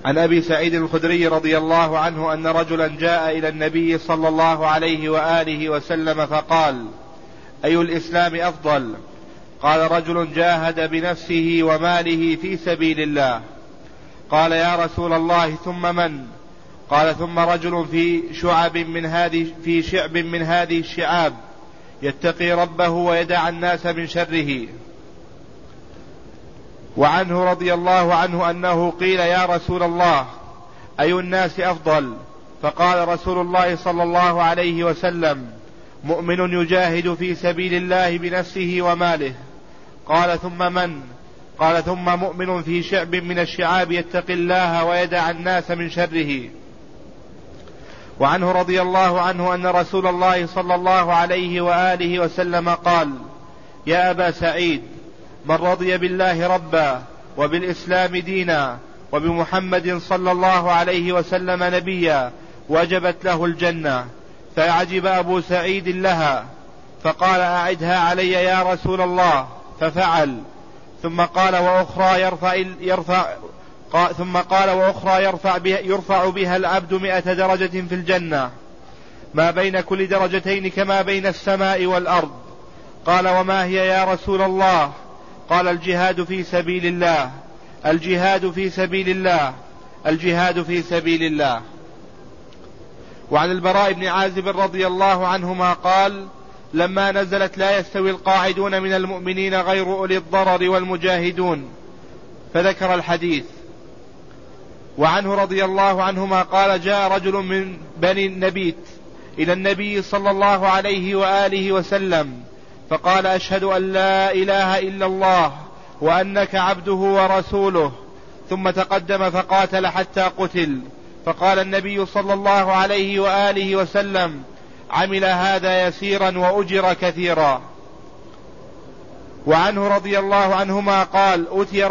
عن أبي سعيد الخدري رضي الله عنه أن رجلا جاء إلى النبي صلى الله عليه وآله وسلم فقال: أي الإسلام أفضل؟ قال: رجل جاهد بنفسه وماله في سبيل الله. قال: يا رسول الله ثم من؟ قال: ثم رجل في شعب من هذه الشعاب يتقي ربه ويدع الناس من شره. وعنه رضي الله عنه أنه قيل: يا رسول الله أي الناس أفضل؟ فقال رسول الله صلى الله عليه وسلم: مؤمن يجاهد في سبيل الله بنفسه وماله. قال: ثم من؟ قال: ثم مؤمن في شعب من الشعاب يتقي الله ويدع الناس من شره. وعنه رضي الله عنه أن رسول الله صلى الله عليه وآله وسلم قال: يا أبا سعيد، من رضي بالله ربا وبالإسلام دينا وبمحمد صلى الله عليه وسلم نبيا وجبت له الجنة. فعجب أبو سعيد لها فقال: أعدها علي يا رسول الله. ففعل. ثم قال: وأخرى يرفع بها العبد 100 درجة في الجنة، ما بين كل درجتين كما بين السماء والأرض. قال: وما هي يا رسول الله؟ قال: الجهاد في سبيل الله، الجهاد في سبيل الله، الجهاد في سبيل الله. وعن البراء بن عازب رضي الله عنهما قال: لما نزلت لا يستوي القاعدون من المؤمنين غير أولي الضرر والمجاهدون، فذكر الحديث. وعنه رضي الله عنهما قال: جاء رجل من بني النبيت إلى النبي صلى الله عليه وآله وسلم فقال: أشهد أن لا إله إلا الله وأنك عبده ورسوله، ثم تقدم فقاتل حتى قتل. فقال النبي صلى الله عليه وآله وسلم: عمل هذا يسيرا وأجر كثيرا. وعنه رضي الله عنهما قال: أتى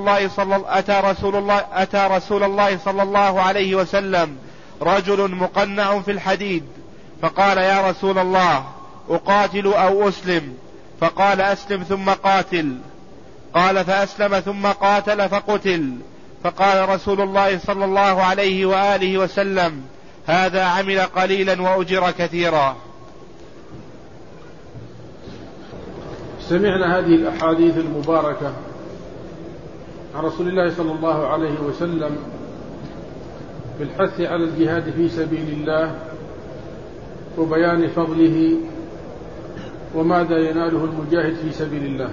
رسول الله صلى الله عليه وسلم رجل مقنع في الحديد فقال: يا رسول الله، أقاتل أو أسلم؟ فقال: أسلم ثم قاتل. قال: فأسلم ثم قاتل فقتل. فقال رسول الله صلى الله عليه وآله وسلم: هذا عمل قليلا وأجر كثيرا. سمعنا هذه الأحاديث المباركة عن رسول الله صلى الله عليه وسلم في الحث على الجهاد في سبيل الله وبيان فضله وماذا يناله المجاهد في سبيل الله.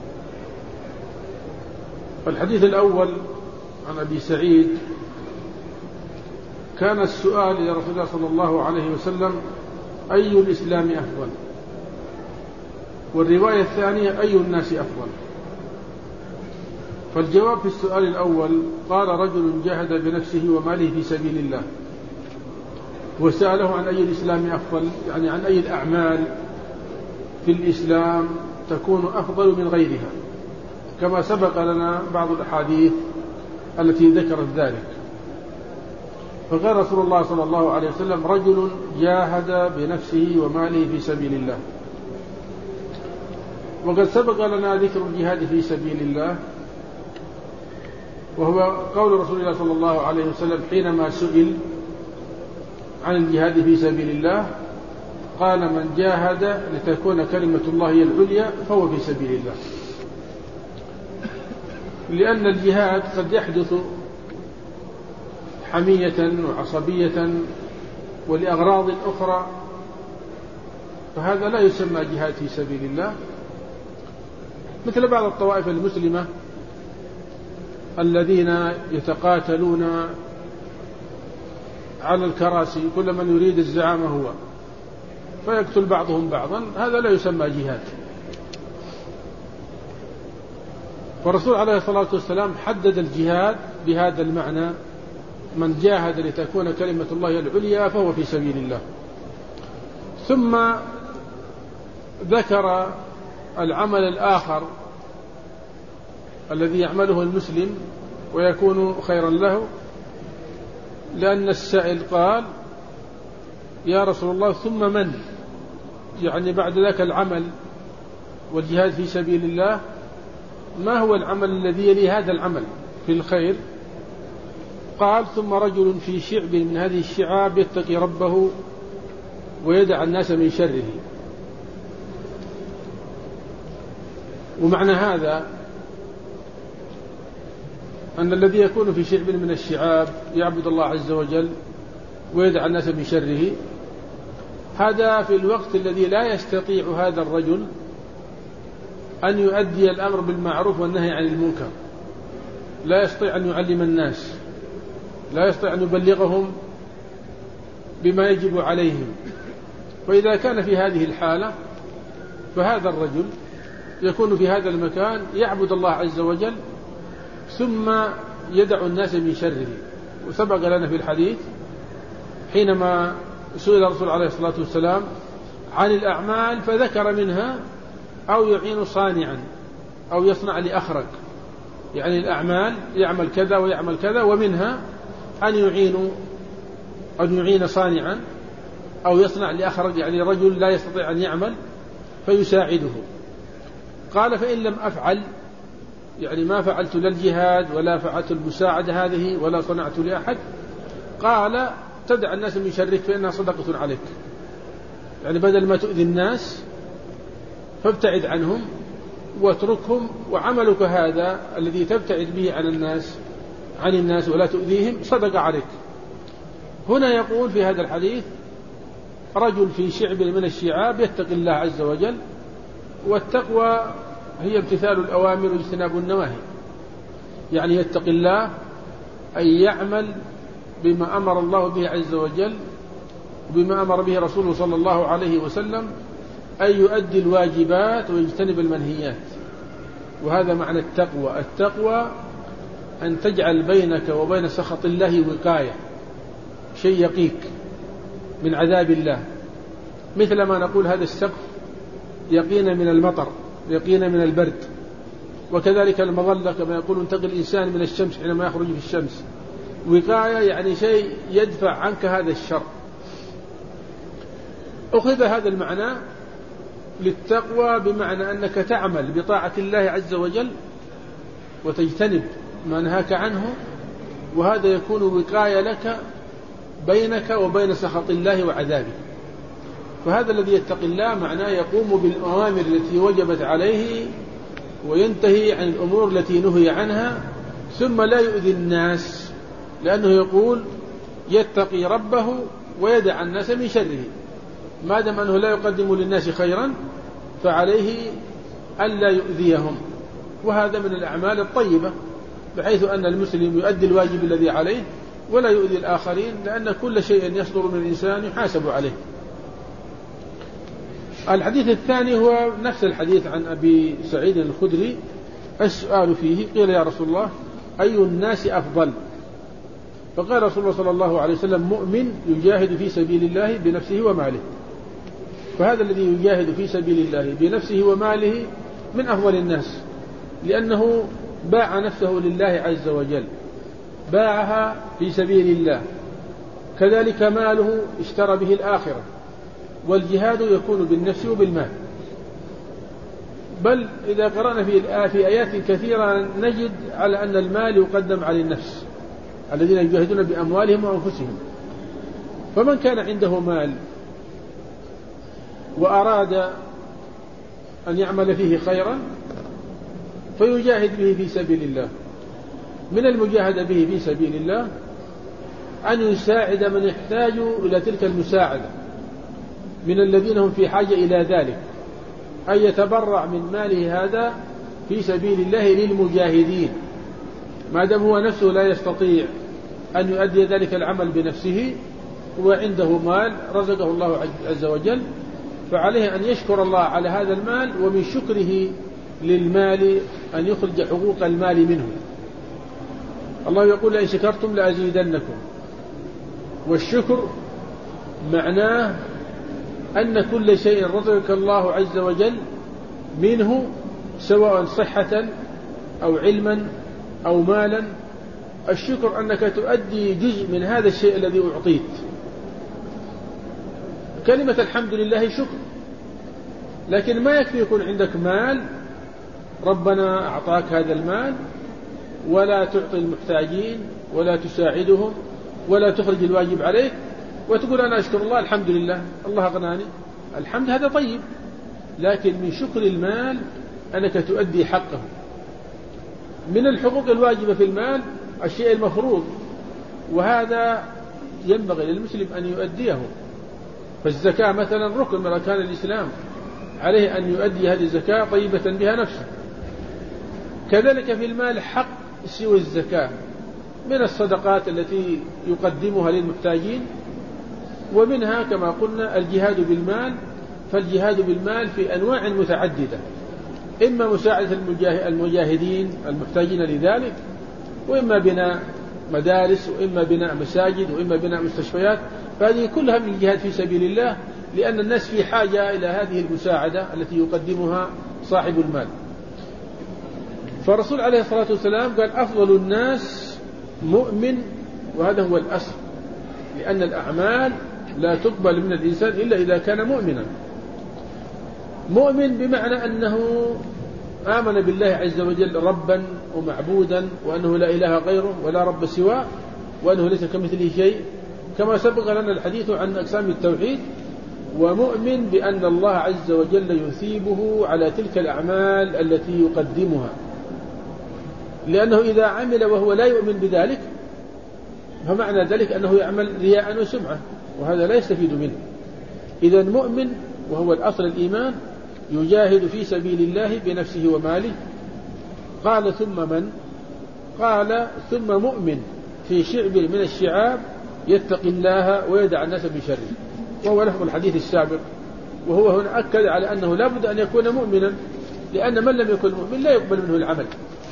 فالحديث الأول عن أبي سعيد كان السؤال إلى رسول الله صلى الله عليه وسلم: أي الإسلام أفضل؟ والرواية الثانية: أي الناس أفضل؟ فالجواب في السؤال الأول: قال: رجل جاهد بنفسه وماله في سبيل الله. وسأله عن أي الإسلام أفضل، يعني عن أي الأعمال في الإسلام تكون أفضل من غيرها، كما سبق لنا بعض الأحاديث التي ذكرت ذلك. فقال رسول الله صلى الله عليه وسلم: رجل جاهد بنفسه وماله في سبيل الله. وقد سبق لنا ذكر الجهاد في سبيل الله، وهو قول رسول الله صلى الله عليه وسلم حينما سئل عن الجهاد في سبيل الله قال: من جاهد لتكون كلمة الله هي العليا فهو في سبيل الله. لأن الجهاد قد يحدث حمية وعصبية ولأغراض أخرى، فهذا لا يسمى جهاد في سبيل الله، مثل بعض الطوائف المسلمة الذين يتقاتلون على الكراسي، كل من يريد الزعامة هو، فيقتل بعضهم بعضا، هذا لا يسمى جهاد. والرسول عليه الصلاة والسلام حدد الجهاد بهذا المعنى: من جاهد لتكون كلمة الله العليا فهو في سبيل الله. ثم ذكر العمل الآخر الذي يعمله المسلم ويكون خيرا له، لأن السائل قال: يا رسول الله ثم من؟ يعني بعد ذاك العمل والجهاد في سبيل الله، ما هو العمل الذي يلي هذا العمل في الخير؟ قال ثم رجل في شعب من هذه الشعاب يتقي ربه ويدع الناس من شره. ومعنى هذا أن الذي يكون في شعب من الشعاب يعبد الله عز وجل ويدع الناس من شره، هذا في الوقت الذي لا يستطيع هذا الرجل أن يؤدي الأمر بالمعروف والنهي عن المنكر، لا يستطيع أن يعلم الناس، لا يستطيع أن يبلغهم بما يجب عليهم. فإذا كان في هذه الحالة فهذا الرجل يكون في هذا المكان يعبد الله عز وجل ثم يدع الناس من شره. وسبق لنا في الحديث حينما سئل الرسول عليه الصلاة والسلام عن الأعمال فذكر منها أو يعين صانعا أو يصنع لأخرج، يعني الأعمال يعمل كذا ويعمل كذا، ومنها أن يعين صانعا أو يصنع لأخرج، يعني رجل لا يستطيع أن يعمل فيساعده. قال فإن لم أفعل، يعني ما فعلت لا الجهاد ولا فعلت المساعدة هذه ولا صنعت لأحد، قال تدع الناس من شرك فإنها صدقة عليك، يعني بدل ما تؤذي الناس فابتعد عنهم واتركهم، وعملك هذا الذي تبتعد به عن الناس ولا تؤذيهم صدق عليك. هنا يقول في هذا الحديث رجل في شعب من الشعاب يتقي الله عز وجل، والتقوى هي امتثال الأوامر واجتناب النواهي، يعني يتقي الله أن يعمل بما أمر الله به عز وجل وبما أمر به رسوله صلى الله عليه وسلم، أن يؤدي الواجبات ويجتنب المنهيات. وهذا معنى التقوى. التقوى أن تجعل بينك وبين سخط الله وقاية، شيء يقيك من عذاب الله، مثل ما نقول هذا السقف يقينا من المطر، يقينا من البرد، وكذلك المظلة كما يقول انتقي الإنسان من الشمس حينما يخرج في الشمس. وقاية يعني شيء يدفع عنك هذا الشر. أخذ هذا المعنى للتقوى بمعنى أنك تعمل بطاعة الله عز وجل وتجتنب ما نهاك عنه، وهذا يكون وقاية لك بينك وبين سخط الله وعذابه. فهذا الذي يتقي الله معناه يقوم بالأوامر التي وجبت عليه وينتهي عن الأمور التي نهي عنها، ثم لا يؤذي الناس، لأنه يقول يتقي ربه ويدع الناس من شره. ما دام أنه لا يقدم للناس خيرا فعليه ألا يؤذيهم، وهذا من الأعمال الطيبة، بحيث أن المسلم يؤدي الواجب الذي عليه ولا يؤذي الآخرين، لأن كل شيء يصدر من الإنسان يحاسب عليه. الحديث الثاني هو نفس الحديث عن أبي سعيد الخدري. السؤال فيه قيل يا رسول الله أي الناس أفضل؟ فقال رسول الله صلى الله عليه وسلم مؤمن يجاهد في سبيل الله بنفسه وماله. فهذا الذي يجاهد في سبيل الله بنفسه وماله من أفضل الناس، لأنه باع نفسه لله عز وجل، باعها في سبيل الله. كذلك ماله اشترى به الآخرة، والجهاد يكون بالنفس وبالمال. بل إذا قرأنا في آيات كثيرة نجد على أن المال يقدم على النفس، الذين يجاهدون بأموالهم وأنفسهم. فمن كان عنده مال وأراد أن يعمل فيه خيرا فيجاهد به في سبيل الله. من المجاهدة به في سبيل الله أن يساعد من يحتاج إلى تلك المساعدة من الذين هم في حاجة إلى ذلك، أن يتبرع من ماله هذا في سبيل الله للمجاهدين، ما دام هو نفسه لا يستطيع أن يؤدي ذلك العمل بنفسه وعنده مال رزقه الله عز وجل، فعليه أن يشكر الله على هذا المال، ومن شكره للمال أن يخرج حقوق المال منه. الله يقول لئن شكرتم لأزيدنكم. والشكر معناه أن كل شيء رزقك الله عز وجل منه، سواء صحة أو علما أو مالا، الشكر أنك تؤدي جزء من هذا الشيء الذي أعطيت. كلمة الحمد لله شكر، لكن ما يكفي يكون عندك مال، ربنا أعطاك هذا المال ولا تعطي المحتاجين ولا تساعدهم ولا تخرج الواجب عليك وتقول أنا أشكر الله الحمد لله الله أغناني. الحمد هذا طيب، لكن من شكر المال أنك تؤدي حقه. من الحقوق الواجبة في المال الشيء المفروض، وهذا ينبغي للمسلم أن يؤديه. فالزكاة مثلا ركن من أركان الإسلام، عليه أن يؤدي هذه الزكاة طيبة بها نفسه. كذلك في المال حق سوى الزكاة من الصدقات التي يقدمها للمحتاجين، ومنها كما قلنا الجهاد بالمال. فالجهاد بالمال في أنواع متعددة، إما مساعدة المجاهدين المحتاجين لذلك، وإما بناء مدارس، وإما بناء مساجد، وإما بناء مستشفيات. فهذه كلها من الجهاد في سبيل الله، لأن الناس في حاجة إلى هذه المساعدة التي يقدمها صاحب المال. فالرسول عليه الصلاة والسلام قال أفضل الناس مؤمن، وهذا هو الأصل، لأن الأعمال لا تقبل من الإنسان إلا إذا كان مؤمنا. مؤمن بمعنى أنه آمن بالله عز وجل ربا ومعبودا، وأنه لا إله غيره ولا رب سواه، وأنه ليس كمثله شيء، كما سبق لنا الحديث عن أقسام التوحيد. ومؤمن بأن الله عز وجل يثيبه على تلك الأعمال التي يقدمها، لأنه إذا عمل وهو لا يؤمن بذلك فمعنى ذلك أنه يعمل رياء وسمعة، وهذا لا يستفيد منه. إذا مؤمن، وهو الأصل الإيمان، يجاهد في سبيل الله بنفسه وماله. قال ثم من؟ قال ثم مؤمن في شعب من الشعاب يتقي الله ويدع الناس من شره، وهو لفظ الحديث السابق. وهو هنا أكد على أنه لا بد أن يكون مؤمنا، لأن من لم يكن مؤمن لا يقبل منه العمل.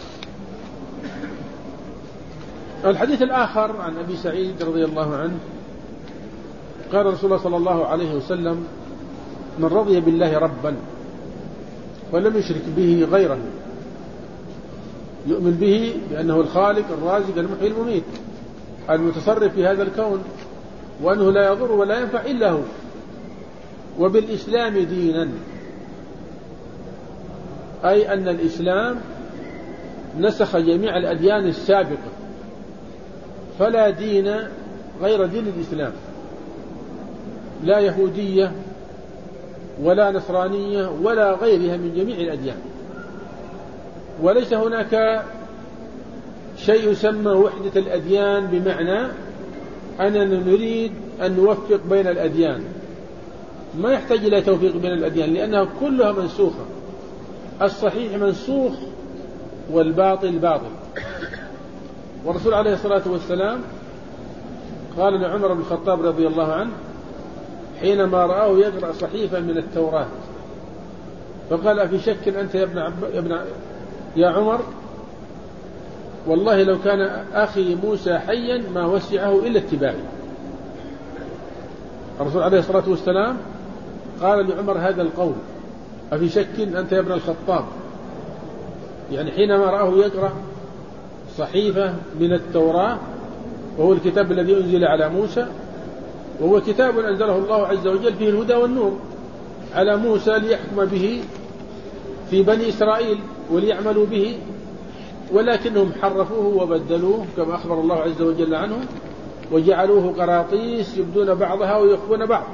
الحديث الآخر عن أبي سعيد رضي الله عنه قال رسول الله صلى الله عليه وسلم من رضي بالله ربا ولم يشرك به غيره، يؤمن به بأنه الخالق الرازق المحيي المميت المتصرف في هذا الكون، وأنه لا يضر ولا ينفع إلا هو، وبالإسلام دينا، أي أن الإسلام نسخ جميع الأديان السابقة، فلا دين غير دين الإسلام، لا يهودية ولا نصرانية ولا غيرها من جميع الأديان. وليس هناك شيء يسمى وحدة الأديان، بمعنى أننا نريد أن نوفق بين الأديان، ما يحتاج إلى توفيق بين الأديان، لأنها كلها منسوخة. الصحيح منسوخ والباطل باطل. والرسول عليه الصلاة والسلام قال لعمر بن الخطاب رضي الله عنه حينما رآه يقرأ صحيفة من التوراة، فقال أفي شك أنت يا عمر؟ والله لو كان أخي موسى حيا ما وسعه إلا اتباعي. الرسول عليه الصلاة والسلام قال لعمر هذا القول أفي شك أنت يا ابن الخطاب، يعني حينما رآه يقرأ صحيفة من التوراة، وهو الكتاب الذي أنزل على موسى، وهو كتاب أنزله الله عز وجل فيه الهدى والنور على موسى ليحكم به في بني إسرائيل وليعملوا به، ولكنهم حرفوه وبدلوه كما أخبر الله عز وجل عنه، وجعلوه قراطيس يبدون بعضها ويخفون بعض.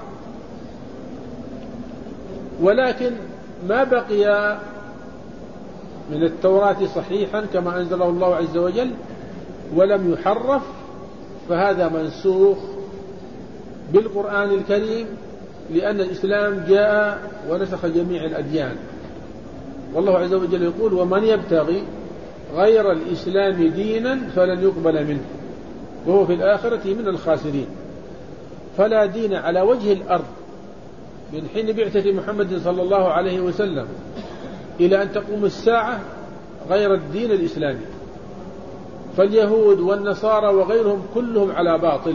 ولكن ما بقي من التوراة صحيحا كما أنزله الله عز وجل ولم يحرف، فهذا منسوخ بالقرآن الكريم، لأن الإسلام جاء ونسخ جميع الأديان. والله عز وجل يقول ومن يبتغي غير الإسلام دينا فلن يقبل منه وهو في الآخرة من الخاسرين. فلا دين على وجه الأرض من حين بعثة محمد صلى الله عليه وسلم إلى أن تقوم الساعة غير الدين الإسلامي. فاليهود والنصارى وغيرهم كلهم على باطل.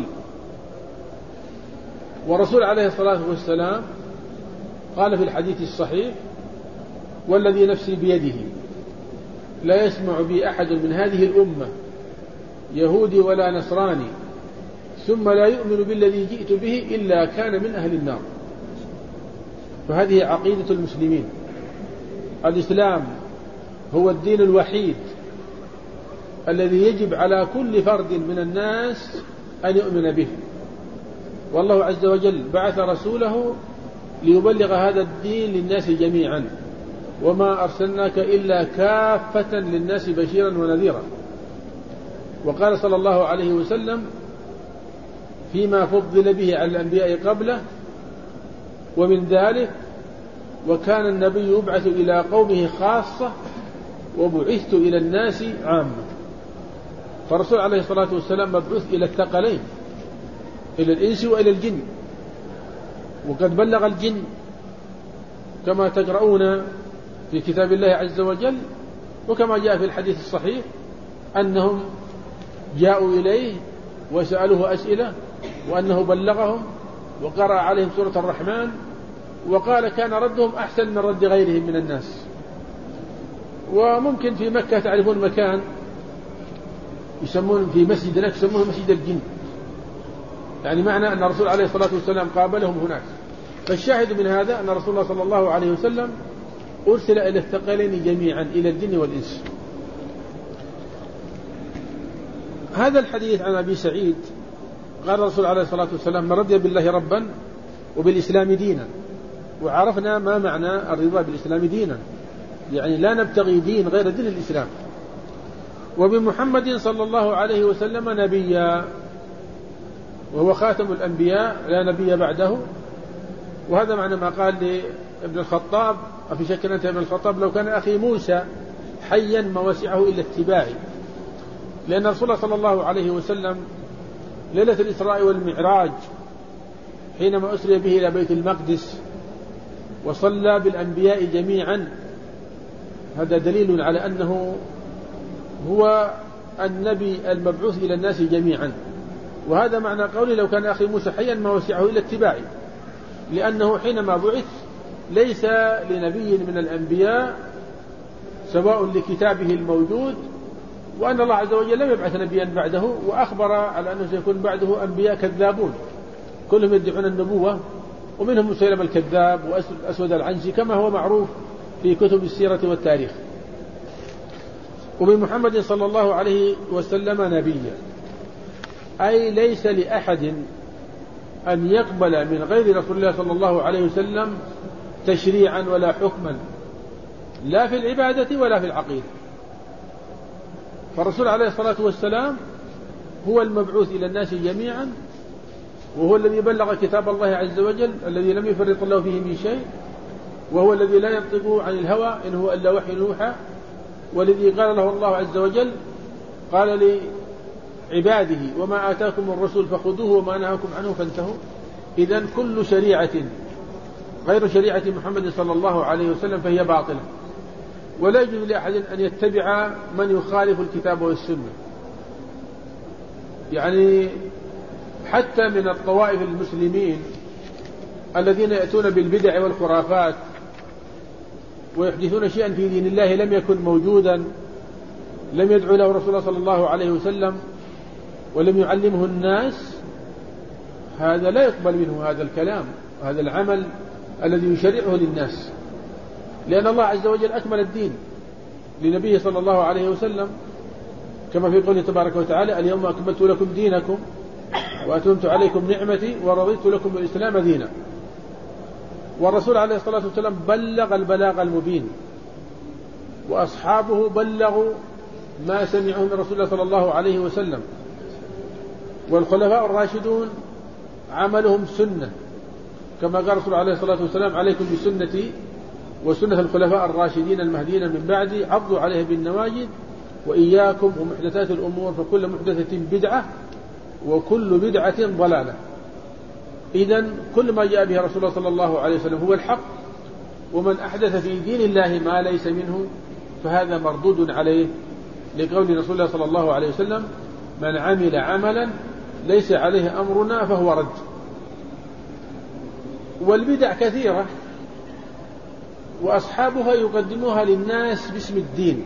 ورسول عليه الصلاة والسلام قال في الحديث الصحيح والذي نفسي بيده لا يسمع بي أحد من هذه الأمة يهودي ولا نصراني ثم لا يؤمن بالذي جئت به إلا كان من أهل النار. فهذه عقيدة المسلمين. الإسلام هو الدين الوحيد الذي يجب على كل فرد من الناس أن يؤمن به. والله عز وجل بعث رسوله ليبلغ هذا الدين للناس جميعا، وما أرسلناك إلا كافة للناس بشيرا ونذيرا. وقال صلى الله عليه وسلم فيما فضل به على الأنبياء قبله ومن ذلك: وكان النبي يبعث إلى قومه خاصة وبعثت إلى الناس عامة. فالرسول عليه الصلاة والسلام مبعوث إلى الثقلين، إلى الإنس وإلى الجن، وقد بلغ الجن كما تقرؤون في كتاب الله عز وجل، وكما جاء في الحديث الصحيح أنهم جاءوا إليه وسألوه أسئلة، وأنه بلغهم وقرأ عليهم سورة الرحمن، وقال كان ردهم أحسن من رد غيرهم من الناس. وممكن في مكة تعرفون مكان يسمون في مسجد هناك يسمونه مسجد الجن، يعني معنى أن الرسول عليه الصلاة والسلام قابلهم هناك. فالشاهد من هذا أن رسول الله صلى الله عليه وسلم أرسل إلى الثقلين جميعا، إلى الجن والإنس. هذا الحديث عن أبي سعيد قال الرسول عليه الصلاة والسلام: من رضي بالله ربا وبالإسلام دينا. وعرفنا ما معنى الرضا بالإسلام دينا، يعني لا نبتغي دين غير دين الإسلام. وبمحمد صلى الله عليه وسلم نبيا، وهو خاتم الأنبياء لا نبي بعده. وهذا معنى ما قال لابن الخطاب: أفي شك أنت ابن الخطاب لو كان أخي موسى حيا ما وسعه إلا اتباعي. لأن رسول الله صلى الله عليه وسلم ليلة الإسراء والمعراج حينما أسري به إلى بيت المقدس وصلى بالأنبياء جميعا، هذا دليل على أنه هو النبي المبعوث إلى الناس جميعا. وهذا معنى قولي: لو كان أخي موسى حيا ما وسعه إلا اتباعي، لأنه حينما بعث ليس لنبي من الأنبياء سواء لكتابه الموجود، وأن الله عز وجل لم يبعث نبيا بعده، وأخبر على أنه سيكون بعده أنبياء كذابون كلهم يدعون النبوة، ومنهم مسيلمة الكذاب وأسود العنسي كما هو معروف في كتب السيرة والتاريخ. وبمحمد صلى الله عليه وسلم نبيا، أي ليس لأحد أن يقبل من غير رسول الله صلى الله عليه وسلم تشريعا ولا حكما، لا في العبادة ولا في العقيدة. فالرسول عليه الصلاة والسلام هو المبعوث إلى الناس جميعا، وهو الذي بلغ كتاب الله عز وجل الذي لم يفرط الله فيه من شيء، وهو الذي لا ينطق عن الهوى إن هو إلا وحي يوحى، والذي قال له الله عز وجل قال لعباده: وما آتاكم الرسول فخذوه وما نهاكم عنه فانتهوا. إذن كل شريعة غير شريعة محمد صلى الله عليه وسلم فهي باطلة، ولا يجوز لأحد أن يتبع من يخالف الكتاب والسنة. يعني حتى من الطوائف المسلمين الذين يأتون بالبدع والخرافات ويحدثون شيئا في دين الله لم يكن موجودا، لم يدعو له رسول الله صلى الله عليه وسلم ولم يعلمه الناس، هذا لا يقبل منه هذا الكلام وهذا العمل الذي يشرعه للناس، لأن الله عز وجل أكمل الدين لنبيه صلى الله عليه وسلم، كما في قوله تبارك وتعالى: اليوم أكملت لكم دينكم وأتممت عليكم نعمتي ورضيت لكم الإسلام دينا. والرسول عليه الصلاة والسلام بلغ البلاغ المبين، وأصحابه بلغوا ما سمعوا من رسول الله صلى الله عليه وسلم، والخلفاء الراشدون عملهم سنة، كما قال الرسول عليه الصلاة والسلام: عليكم بسنتي وسنة الخلفاء الراشدين المهديين من بعدي عضوا عليها بالنواجذ وإياكم ومحدثات الأمور فكل محدثة بدعة وكل بدعة ضلالة. إذن كل ما جاء به رسول الله صلى الله عليه وسلم هو الحق، ومن أحدث في دين الله ما ليس منه فهذا مردود عليه، لقول رسول الله صلى الله عليه وسلم: من عمل عملا ليس عليه أمرنا فهو رد. والبدع كثيرة وأصحابها يقدموها للناس باسم الدين،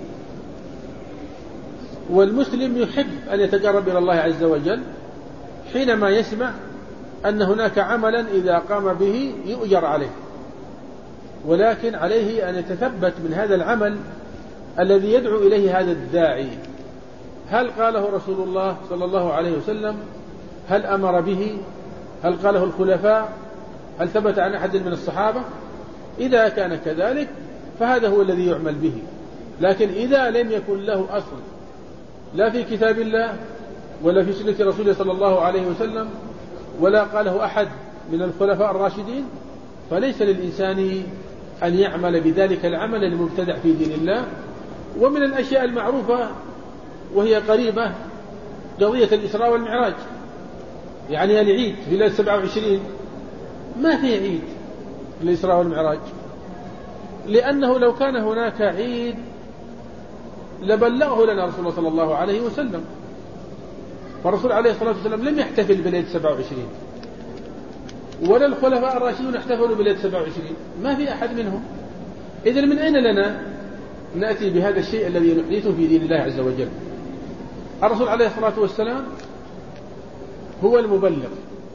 والمسلم يحب أن يتقرب إلى الله عز وجل حينما يسمع أن هناك عملا إذا قام به يؤجر عليه، ولكن عليه أن يتثبت من هذا العمل الذي يدعو إليه هذا الداعي، هل قاله رسول الله صلى الله عليه وسلم؟ هل أمر به؟ هل قاله الخلفاء؟ هل ثبت عن أحد من الصحابة؟ إذا كان كذلك فهذا هو الذي يعمل به. لكن إذا لم يكن له أصل لا في كتاب الله ولا في سنة رسوله صلى الله عليه وسلم ولا قاله أحد من الخلفاء الراشدين، فليس للإنسان أن يعمل بذلك العمل المبتدع في دين الله. ومن الأشياء المعروفة وهي قريبة قضية الإسراء والمعراج، يعني العيد في ليلة 27 ما في عيد الإسراء والمعراج، لأنه لو كان هناك عيد لبلغه لنا رسول الله صلى الله عليه وسلم. فالرسول عليه الصلاة والسلام لم يحتفل بليلة 27، ولا الخلفاء الراشدون احتفلوا بليلة 27، ما في أحد منهم. إذن من أين لنا نأتي بهذا الشيء الذي نحدثه في دين الله عز وجل؟ الرسول عليه الصلاة والسلام هو المبلغ،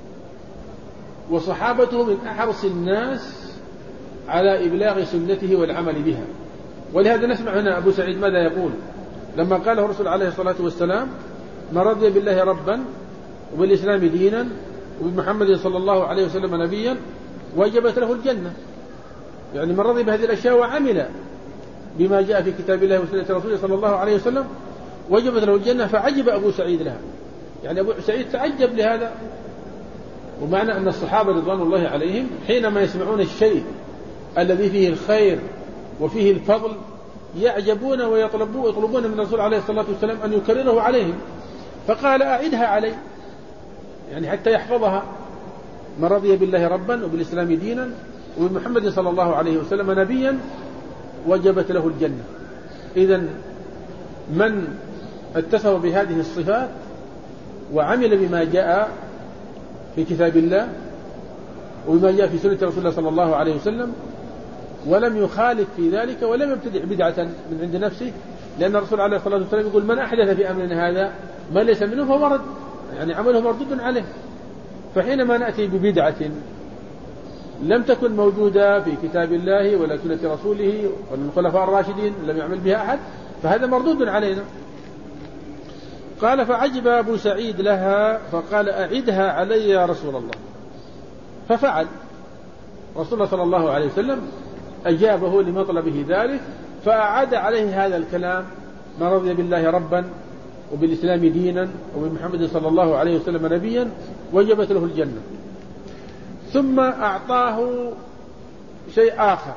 وصحابته من أحرص الناس على إبلاغ سنته والعمل بها. ولهذا نسمع هنا أبو سعيد ماذا يقول لما قاله الرسول عليه الصلاة والسلام: ما رضي بالله ربا وبالإسلام دينا وبمحمد صلى الله عليه وسلم نبيا وجبت له الجنة. يعني من رضي بهذه الأشياء وعمل بما جاء في كتاب الله وسنة رسوله صلى الله عليه وسلم وجبت له الجنة. فعجب أبو سعيد لها، يعني أبو سعيد تعجب لهذا. ومعنى أن الصحابة رضوان الله عليهم حينما يسمعون الشيء الذي فيه الخير وفيه الفضل يعجبون ويطلبون من الرسول عليه الصلاة والسلام أن يكرره عليهم. فقال: أعدها علي، يعني حتى يحفظها: من رضي بالله ربا وبالإسلام دينا وبمحمد صلى الله عليه وسلم نبيا وجبت له الجنة. إذن من اتصف بهذه الصفات وعمل بما جاء في كتاب الله وبما جاء في سنة رسول الله صلى الله عليه وسلم ولم يخالف في ذلك ولم يبتدع بدعة من عند نفسه، لأن الرسول عليه الصلاة والسلام يقول: من أحدث في أمرنا هذا ما ليس منه فهو رد، يعني عمله مردود عليه. فحينما نأتي ببدعة لم تكن موجودة في كتاب الله ولا سنة رسوله ولا الخلفاء الراشدين لم يعمل بها أحد فهذا مردود علينا. قال: فعجب أبو سعيد لها فقال: أعدها علي يا رسول الله. ففعل رسول الله صلى الله عليه وسلم، أجابه لمطلبه ذلك، فأعاد عليه هذا الكلام: ما رضي بالله ربا وبالإسلام دينا وبمحمد صلى الله عليه وسلم نبيا وجبت له الجنة. ثم أعطاه شيء آخر،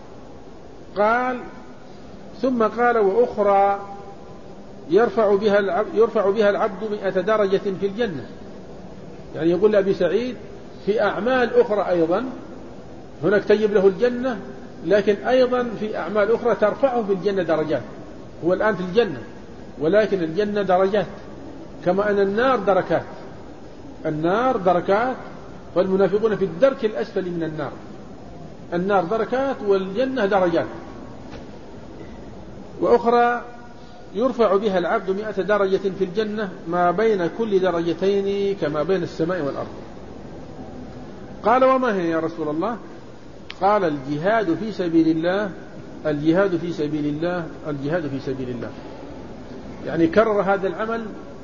ثم قال: وأخرى يرفع بها العبد 100 درجة في الجنة. يعني يقول لأبي سعيد: في أعمال أخرى أيضا هناك تجب له الجنة، لكن أيضا في أعمال أخرى ترفعه في الجنة درجات. هو الآن في الجنة، ولكن الجنة درجات، كما أن النار دركات. النار دركات، والمنافقون في الدرك الأسفل من النار. النار دركات والجنة درجات. وأخرى يرفع بها العبد 100 درجة في الجنة ما بين كل درجتين كما بين السماء والأرض. قال: وما هي يا رسول الله؟ قال: الجهاد في سبيل الله، الجهاد في سبيل الله، الجهاد في سبيل الله. يعني كرر هذا العمل،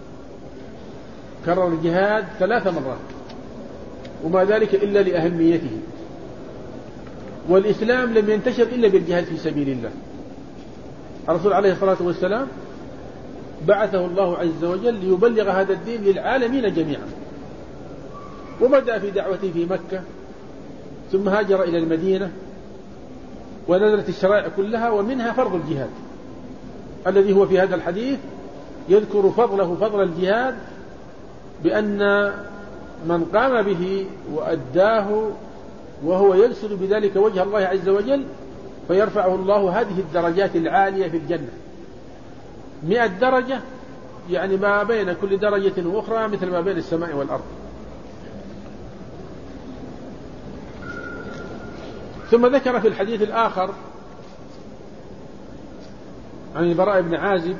كرر الجهاد 3 مرات، وما ذلك إلا لأهميته. والإسلام لم ينتشر إلا بالجهاد في سبيل الله. الرسول عليه الصلاة والسلام بعثه الله عز وجل ليبلغ هذا الدين للعالمين جميعا، وبدأ في دعوته في مكة، ثم هاجر إلى المدينة ونزلت الشرائع كلها، ومنها فرض الجهاد الذي هو في هذا الحديث يذكر فضله، فضل الجهاد، بأن من قام به وأداه وهو يقصد بذلك وجه الله عز وجل فيرفعه الله هذه الدرجات العالية في الجنة. 100 درجة، يعني ما بين كل درجة وأخرى مثل ما بين السماء والأرض. ثم ذكر في الحديث الآخر عن البراء بن عازب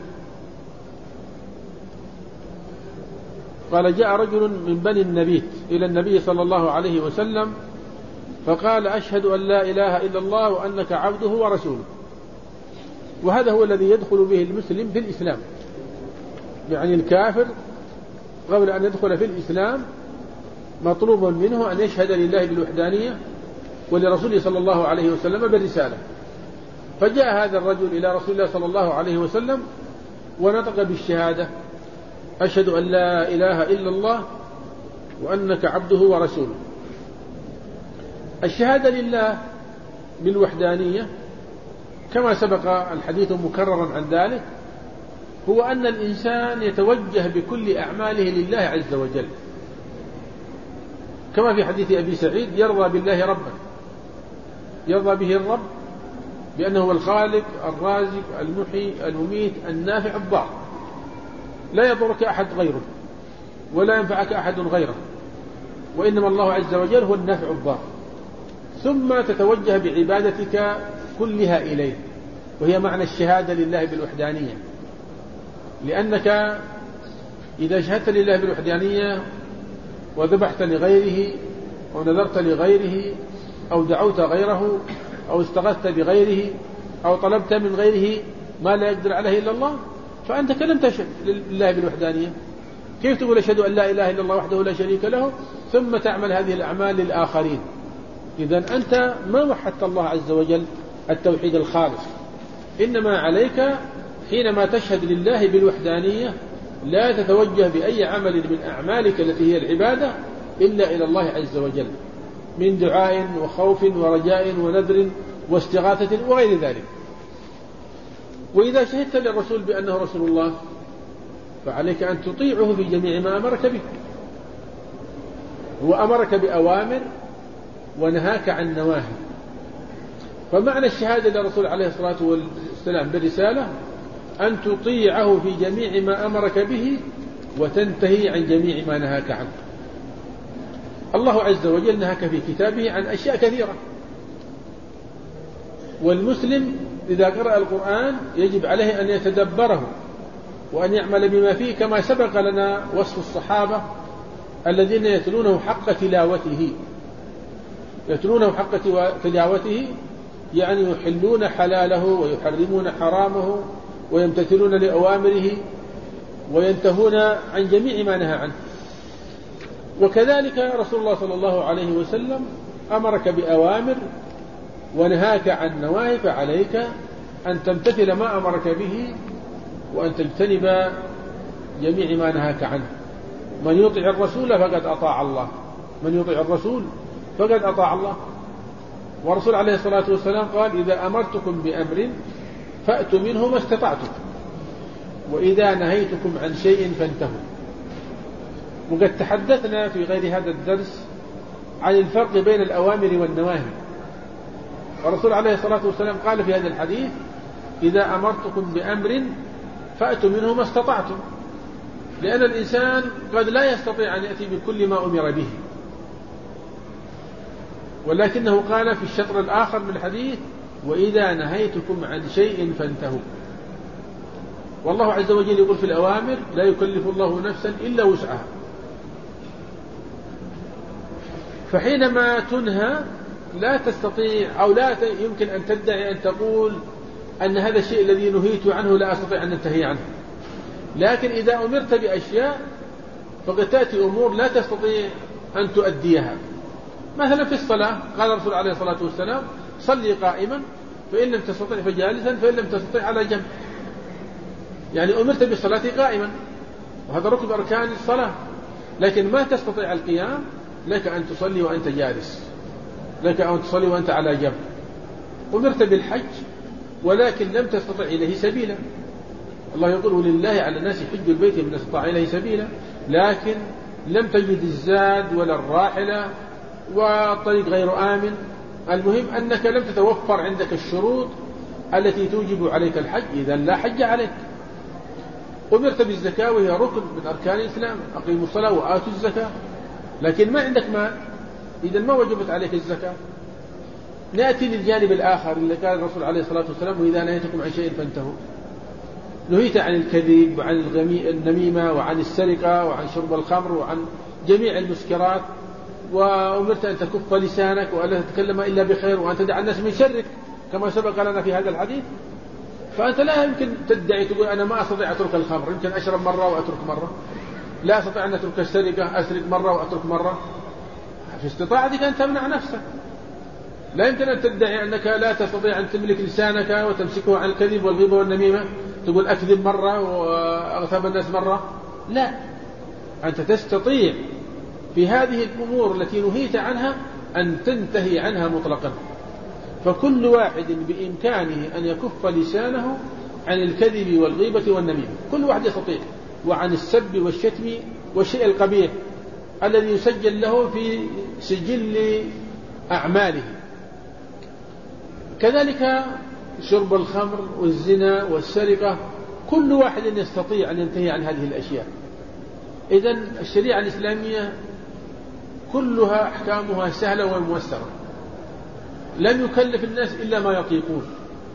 قال: جاء رجل من بني النبيت إلى النبي صلى الله عليه وسلم فقال: أشهد أن لا إله إلا الله وأنك عبده ورسوله. وهذا هو الذي يدخل به المسلم في الإسلام، يعني الكافر قبل أن يدخل في الإسلام مطلوب منه أن يشهد لله بالوحدانية ولرسوله صلى الله عليه وسلم بالرسالة. فجاء هذا الرجل إلى رسول الله صلى الله عليه وسلم ونطق بالشهادة: أشهد أن لا إله إلا الله وأنك عبده ورسوله. الشهادة لله بالوحدانية كما سبق الحديث مكررا عن ذلك هو أن الإنسان يتوجه بكل أعماله لله عز وجل، كما في حديث أبي سعيد: يرضى بالله ربا، يرضى به الرب بأنه هو الخالق الرازق المحيي المميت النافع الضار، لا يضرك أحد غيره ولا ينفعك أحد غيره، وإنما الله عز وجل هو النافع الضار. ثم تتوجه بعبادتك كلها إليه، وهي معنى الشهادة لله بالوحدانية، لأنك إذا شهدت لله بالوحدانية وذبحت لغيره أو نذرت لغيره أو دعوت غيره أو استغثت بغيره أو طلبت من غيره ما لا يقدر عليه إلا الله، فأنت لم تشهد لله بالوحدانية. كيف تقول أشهد أن لا إله إلا الله وحده لا شريك له ثم تعمل هذه الأعمال للآخرين؟ إذن أنت ما وحدت الله عز وجل التوحيد الخالص. إنما عليك حينما تشهد لله بالوحدانية لا تتوجه بأي عمل من أعمالك التي هي العبادة إلا إلى الله عز وجل، من دعاء وخوف ورجاء ونذر واستغاثة وغير ذلك. وإذا شهدت للرسول بأنه رسول الله فعليك أن تطيعه في جميع ما أمرك به. هو أمرك بأوامر ونهاك عن نواهي. فمعنى الشهادة للرسول عليه الصلاة والسلام بالرسالة أن تطيعه في جميع ما أمرك به وتنتهي عن جميع ما نهاك عنه. الله عز وجل نهاك في كتابه عن أشياء كثيرة، والمسلم إذا قرأ القرآن يجب عليه أن يتدبره وأن يعمل بما فيه، كما سبق لنا وصف الصحابة الذين يتلونه حق تلاوته. يتلونه حق تلاوته يعني يحلون حلاله ويحرمون حرامه ويمتثلون لأوامره وينتهون عن جميع ما نهى عنه. وكذلك رسول الله صلى الله عليه وسلم أمرك بأوامر ونهاك عن نواهي، فعليك أن تمتثل ما أمرك به وأن تجتنب جميع ما نهاك عنه. من يطع الرسول فقد أطاع الله، من يطع الرسول فقد أطاع الله. والرسول عليه الصلاة والسلام قال: إذا أمرتكم بأمر فأتوا منه ما استطعتم، وإذا نهيتكم عن شيء فانتهوا. وقد تحدثنا في غير هذا الدرس عن الفرق بين الأوامر والنواهي. والرسول عليه الصلاة والسلام قال في هذا الحديث: إذا أمرتكم بأمر فأتوا منه ما استطعتم، لأن الإنسان قد لا يستطيع أن يأتي بكل ما أمر به، ولكنه قال في الشطر الآخر من الحديث: وإذا نهيتكم عن شيء فانتهوا. والله عز وجل يقول في الأوامر: لا يكلف الله نفسا إلا وسعها. فحينما تنهى لا تستطيع أو لا يمكن أن تدعي أن تقول أن هذا الشيء الذي نهيت عنه لا أستطيع أن أنتهي عنه. لكن إذا أمرت بأشياء فقد تأتي أمور لا تستطيع أن تؤديها. مثلا في الصلاة قال الرسول عليه الصلاة والسلام: صلي قائما فإن لم تستطع فجالسا فإن لم تستطع على جنب. يعني أمرت بالصلاة قائما، وهذا ركن أركان الصلاة، لكن ما تستطيع القيام، لك أن تصلي وأنت جالس، لك أن تصلي وأنت على جنب. أمرت بالحج ولكن لم تستطع إليه سبيلا. الله يقول: ولله على الناس حج البيت من استطاع إليه سبيلا، لكن لم تجد الزاد ولا الراحلة والطريق غير آمن. المهم أنك لم تتوفر عندك الشروط التي توجب عليك الحج، إذا لا حج عليك. أمرت بالزكاة وهي ركن من أركان الإسلام: أقيموا الصلاة وآتوا الزكاة، لكن ما عندك مال، إذا ما وجبت عليك الزكاة. نأتي للجانب الآخر اللي قال الرسول عليه الصلاة والسلام: وإذا نهيتكم عن شيء فانتهوا. نهيت عن الكذب وعن النميمة وعن السرقة وعن شرب الخمر وعن جميع المسكرات، وأمرت أن تكف لسانك وأن لا تتكلم إلا بخير وأن تدع الناس من شرك، كما سبق لنا في هذا الحديث. فأنت لا يمكن تدعي تقول أنا ما أستطيع أترك الخمر، يمكن أشرب مرة وأترك مرة، لا أستطيع أن أترك السرقة، أسرق مرة وأترك مرة. في استطاعتك أن تمنع نفسك. لا يمكن أن تدعي أنك لا تستطيع أن تملك لسانك وتمسكه عن الكذب والغيبة والنميمة، تقول أكذب مرة وأغتاب الناس مرة. لا، أنت تستطيع في هذه الأمور التي نهيت عنها أن تنتهي عنها مطلقا. فكل واحد بإمكانه أن يكف لسانه عن الكذب والغيبة والنميمة، كل واحد يستطيع، وعن السب والشتم والشيء القبيح الذي يسجل له في سجل أعماله. كذلك شرب الخمر والزنا والسرقة، كل واحد يستطيع أن ينتهي عن هذه الأشياء. إذن الشريعة الإسلامية كلها أحكامها سهلة وميسرة، لم يكلف الناس إلا ما يطيقون.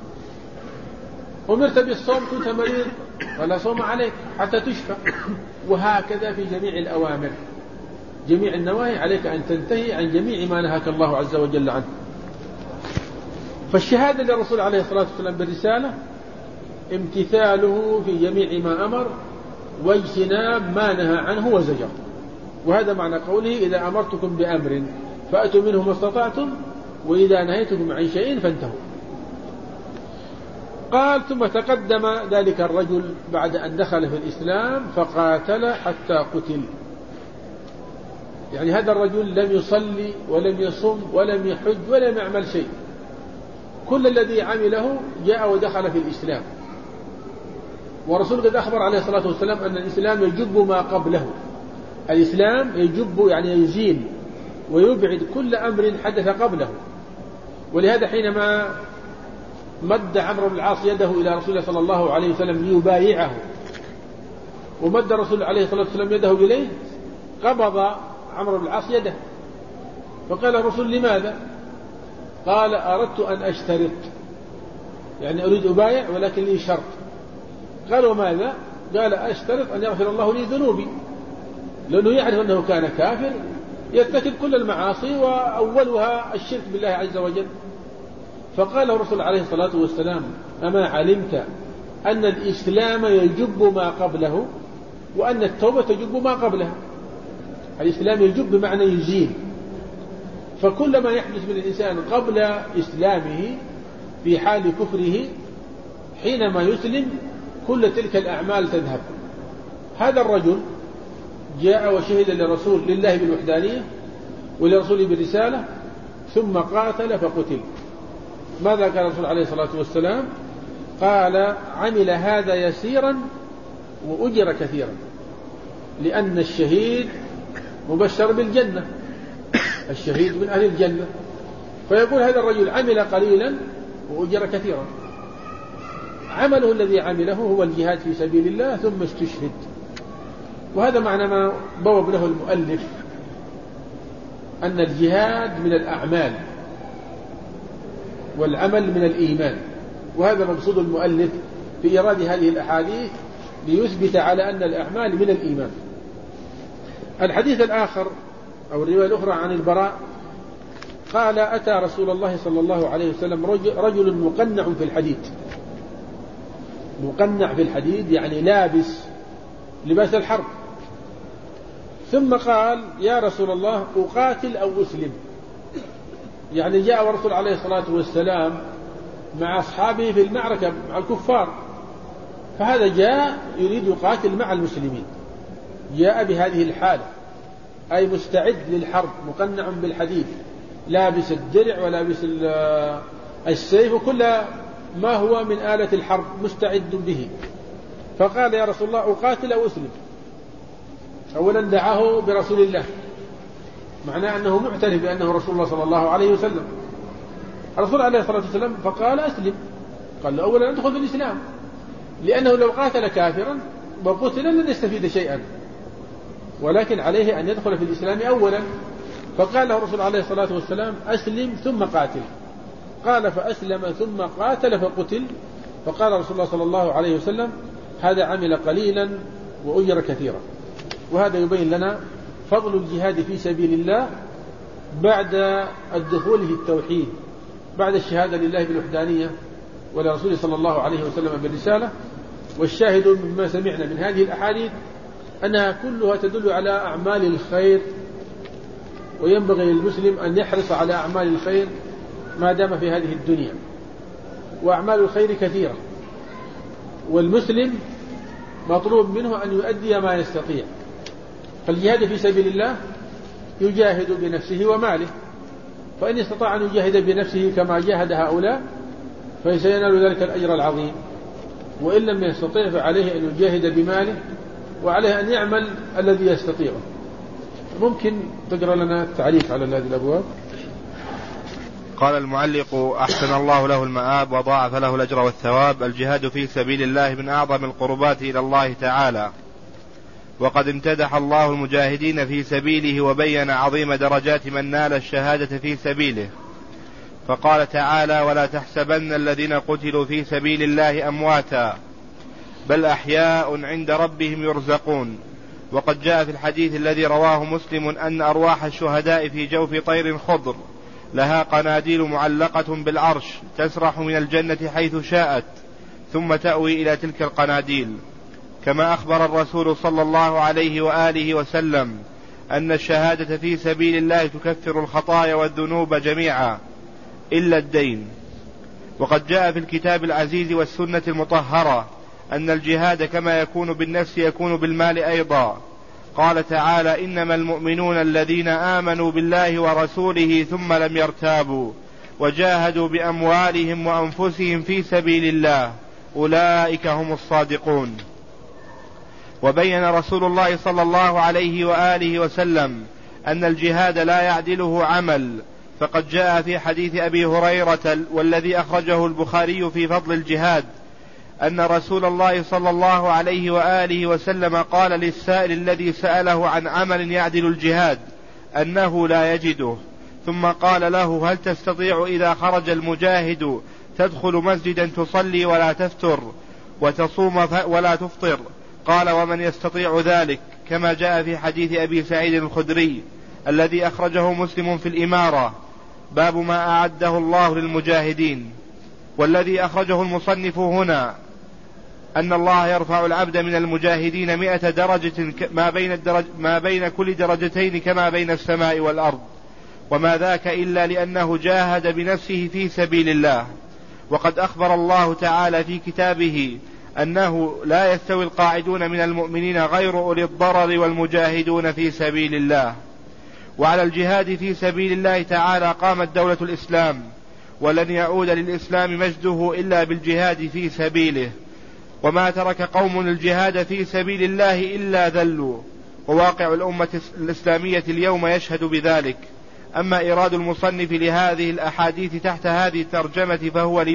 أمرت بالصوم كنت مريض فلا صوم عليك حتى تشفى. وهكذا في جميع الأوامر، جميع النواهي عليك أن تنتهي عن جميع ما نهاك الله عز وجل عنه. فالشهادة للرسول عليه الصلاة والسلام بالرسالة امتثاله في جميع ما أمر واجتناب ما نهى عنه وزجر. وهذا معنى قوله إذا أمرتكم بأمر فأتوا منه ما استطعتم وإذا نهيتكم عن شيء فانتهوا. قال ثم تقدم ذلك الرجل بعد أن دخل في الإسلام فقاتل حتى قتل. يعني هذا الرجل لم يصلي ولم يصم ولم يحج ولم يعمل شيء، كل الذي عمله جاء ودخل في الإسلام. ورسول قد أخبر عليه الصلاة والسلام أن الإسلام يجب ما قبله. الإسلام يجب يعني يزيل ويبعد كل أمر حدث قبله. ولهذا حينما مد عمرو بن العاص يده إلى رسول الله صلى الله عليه وسلم ليبايعه، ومد الرسول عليه الصلاة والسلام يده إليه، قبض عمرو بن العاص يده، فقال الرسول لماذا؟ قال أردت أن أشترط، يعني أريد أبايع ولكن لي شرط. قال وماذا؟ قال أشترط أن يغفر الله لي ذنوبي، لأنه يعرف أنه كان كافر يرتكب كل المعاصي وأولها الشرك بالله عز وجل. فقال الرسول عليه الصلاة والسلام أما علمت أن الإسلام يجب ما قبله وأن التوبة تجب ما قبلها؟ الإسلام يجب بمعنى يزيل. فكل ما يحدث من الإنسان قبل إسلامه في حال كفره حينما يسلم كل تلك الأعمال تذهب. هذا الرجل جاء وشهد للرسول لله بالوحدانية ولرسوله بالرسالة ثم قاتل فقتل. ماذا قال الرسول عليه الصلاة والسلام؟ قال عمل هذا يسيرا وأجر كثيرا، لأن الشهيد مبشر بالجنة، الشهيد من أهل الجنة. فيقول هذا الرجل عمل قليلا وأجر كثيرا. عمله الذي عمله هو الجهاد في سبيل الله ثم استشهد. وهذا معنى ما بوب له المؤلف أن الجهاد من الأعمال والعمل من الإيمان. وهذا مقصود المؤلف في إيراد هذه الأحاديث ليثبت على أن الأعمال من الإيمان. الحديث الآخر أو الرواية الأخرى عن البراء قال أتى رسول الله صلى الله عليه وسلم رجل مقنع في الحديد. مقنع في الحديد يعني لابس لباس الحرب، ثم قال يا رسول الله أقاتل أو أسلم. يعني جاء الرسول عليه الصلاة والسلام مع أصحابه في المعركة مع الكفار، فهذا جاء يريد يقاتل مع المسلمين، جاء بهذه الحالة أي مستعد للحرب مقنع بالحديد لابس الدرع ولابس السيف وكل ما هو من آلة الحرب مستعد به. فقال يا رسول الله أقاتل أو أسلم. أولا دعاه برسول الله، معناه أنه معترف بأنه رسول الله صلى الله عليه وسلم. الرسول عليه الصلاة والسلام فقال أسلم. قال له أولا أدخل في الإسلام، لأنه لو قاتل كافرا وقتل لن يستفيد شيئا، ولكن عليه أن يدخل في الإسلام أولا. فقال له الرسول عليه الصلاة والسلام أسلم ثم قاتل. قال فأسلم ثم قاتل فقتل. فقال رسول الله صلى الله عليه وسلم هذا عمل قليلا وأجر كثيرا. وهذا يبين لنا فضل الجهاد في سبيل الله بعد الدخول في التوحيد، بعد الشهادة لله بالوحدانية ولرسوله صلى الله عليه وسلم بالرسالة. والشاهد مما سمعنا من هذه الأحاديث أنها كلها تدل على أعمال الخير، وينبغي للمسلم أن يحرص على أعمال الخير ما دام في هذه الدنيا، وأعمال الخير كثيرة، والمسلم مطلوب منه أن يؤدي ما يستطيع. فالجهاد في سبيل الله يجاهد بنفسه وماله، فإن استطاع أن يجاهد بنفسه كما جاهد هؤلاء فسينال ذلك الأجر العظيم، وإن لم يستطيع فعليه أن يجاهد بماله، وعليه أن يعمل الذي يستطيعه. ممكن تقرأ لنا التعليق على هذه الأبواب؟ قال المعلق أحسن الله له المآب وضاعف له الأجر والثواب: الجهاد في سبيل الله من أعظم القربات إلى الله تعالى، وقد امتدح الله المجاهدين في سبيله وبين عظيم درجات من نال الشهادة في سبيله، فقال تعالى: ولا تحسبن الذين قتلوا في سبيل الله أمواتا بل أحياء عند ربهم يرزقون. وقد جاء في الحديث الذي رواه مسلم أن أرواح الشهداء في جوف طير خضر لها قناديل معلقة بالعرش تسرح من الجنة حيث شاءت ثم تأوي إلى تلك القناديل. كما أخبر الرسول صلى الله عليه وآله وسلم أن الشهادة في سبيل الله تكفر الخطايا والذنوب جميعا إلا الدين. وقد جاء في الكتاب العزيز والسنة المطهرة أن الجهاد كما يكون بالنفس يكون بالمال أيضا. قال تعالى: إنما المؤمنون الذين آمنوا بالله ورسوله ثم لم يرتابوا وجاهدوا بأموالهم وأنفسهم في سبيل الله أولئك هم الصادقون. وبين رسول الله صلى الله عليه وآله وسلم أن الجهاد لا يعدله عمل، فقد جاء في حديث أبي هريرة والذي أخرجه البخاري في فضل الجهاد أن رسول الله صلى الله عليه وآله وسلم قال للسائل الذي سأله عن عمل يعدل الجهاد أنه لا يجده، ثم قال له: هل تستطيع إذا خرج المجاهد تدخل مسجدا تصلي ولا تفتر وتصوم ولا تفطر؟ قال: ومن يستطيع ذلك؟ كما جاء في حديث أبي سعيد الخدري الذي أخرجه مسلم في الإمارة باب ما أعده الله للمجاهدين. والذي أخرجه المصنف هنا أن الله يرفع العبد من المجاهدين 100 درجة ما بين كل درجتين كما بين السماء والأرض، وما ذاك إلا لأنه جاهد بنفسه في سبيل الله. وقد أخبر الله تعالى في كتابه أنه لا يستوي القاعدون من المؤمنين غير أولي الضرر والمجاهدون في سبيل الله. وعلى الجهاد في سبيل الله تعالى قامت دولة الإسلام، ولن يعود للإسلام مجده إلا بالجهاد في سبيله. وما ترك قوم الجهاد في سبيل الله إلا ذلوا، وواقع الأمة الإسلامية اليوم يشهد بذلك. أما إيراد المصنف لهذه الأحاديث تحت هذه الترجمة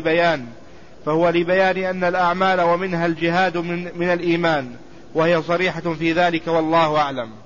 فهو لبيان أن الأعمال ومنها الجهاد من الإيمان، وهي صريحة في ذلك، والله أعلم.